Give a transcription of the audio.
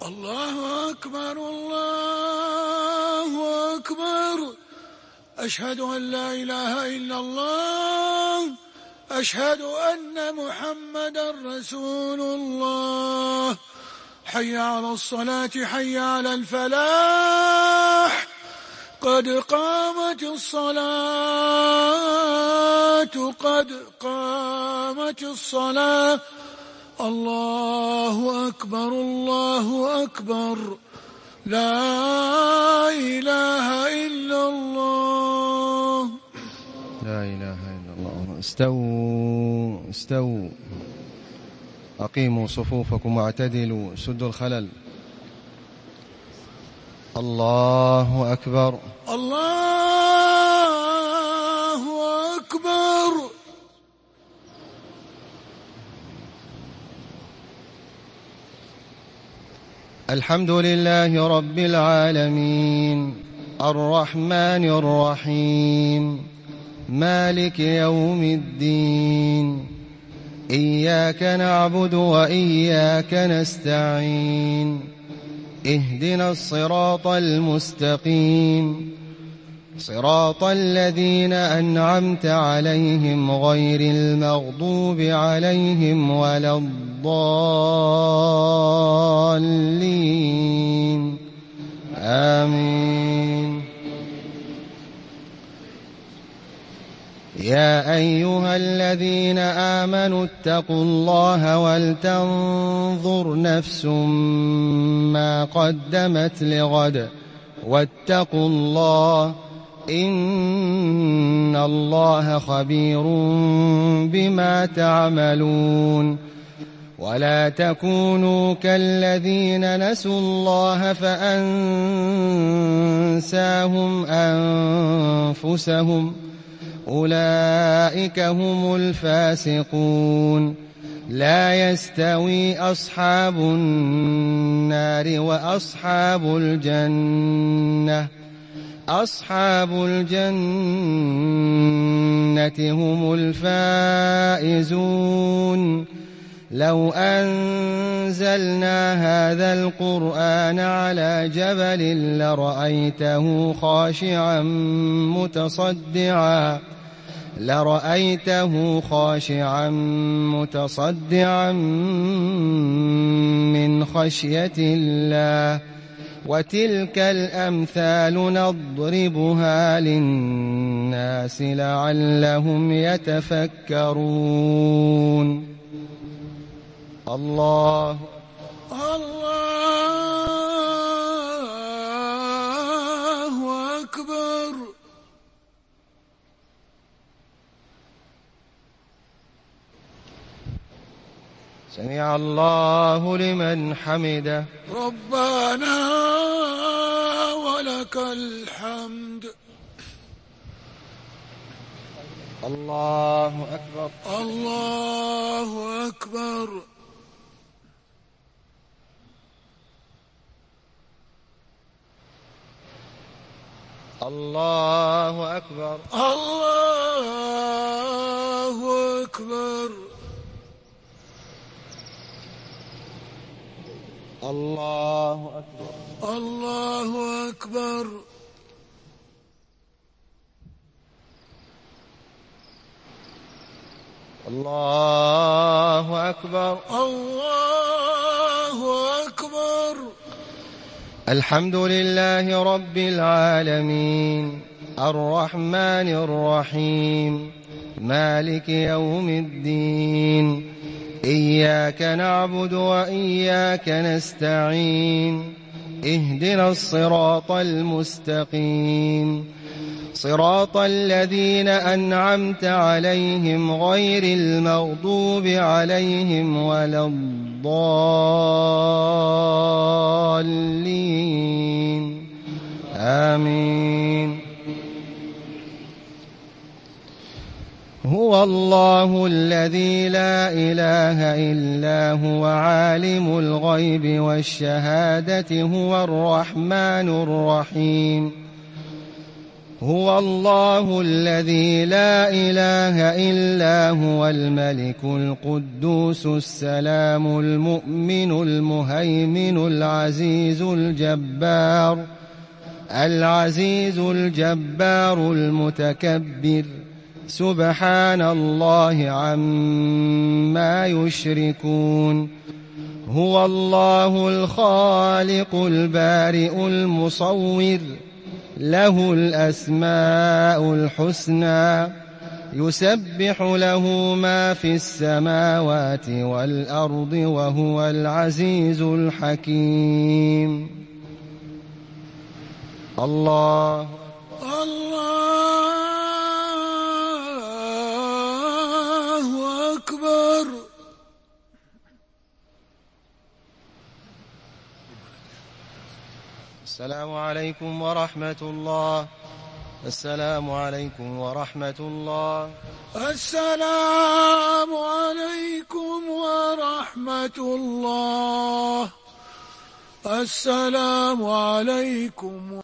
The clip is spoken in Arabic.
الله أكبر الله أكبر. أشهد أن لا إله إلا الله. أشهد أن محمدا رسول الله. حي على الصلاة حي على الفلاح. قد قامت الصلاة قد قامت الصلاة. الله أكبر الله أكبر. لا إله إلا الله. لا إله إلا الله. استووا أقيموا صفوفكم واعتدلوا، سدوا الخلل. الله أكبر الله أكبر. الحمد لله رب العالمين الرحمن الرحيم مالك يوم الدين. إياك نعبد وإياك نستعين. اهدنا الصراط المستقيم، صراط الذين أنعمت عليهم غير المغضوب عليهم ولا الضالين. آمين. يا أيها الذين آمنوا اتقوا الله ولتنظر نفس ما قدمت لغد واتقوا الله إن الله خبير بما تعملون. ولا تكونوا كالذين نسوا الله فأنساهم أنفسهم أولئك هم الفاسقون. لا يستوي أصحاب النار وأصحاب الجنة. أصحاب الجنة هم الفائزون. لو أنزلنا هذا القرآن على جبل لرأيته خاشعا متصدعا من خشية الله. وتلك الأمثال نضربها للناس لعلهم يتفكرون. الله أكبر. سمع الله لمن حمده. ربنا ولك الحمد. الله أكبر الله أكبر. الله أكبر الله أكبر. الله أكبر الله أكبر. الله أكبر الله أكبر. الحمد لله رب العالمين الرحمن الرحيم مالك يوم الدين. إياك نعبد وإياك نستعين. اهدنا الصراط المستقيم، صراط الذين أنعمت عليهم غير المغضوب عليهم ولا الضالين. آمين. هو الله الذي لا إله إلا هو عالم الغيب والشهادة هو الرحمن الرحيم. هو الله الذي لا إله إلا هو الملك القدوس السلام المؤمن المهيمن العزيز الجبار المتكبر سبحان الله عما يشركون هو الله الخالق البارئ المصور له الأسماء الحسنى يسبح له ما في السماوات والأرض وهو العزيز الحكيم الله أكبر. السلام عليكم ورحمة الله. السلام عليكم ورحمة الله. السلام عليكم ورحمة الله. السلام عليكم.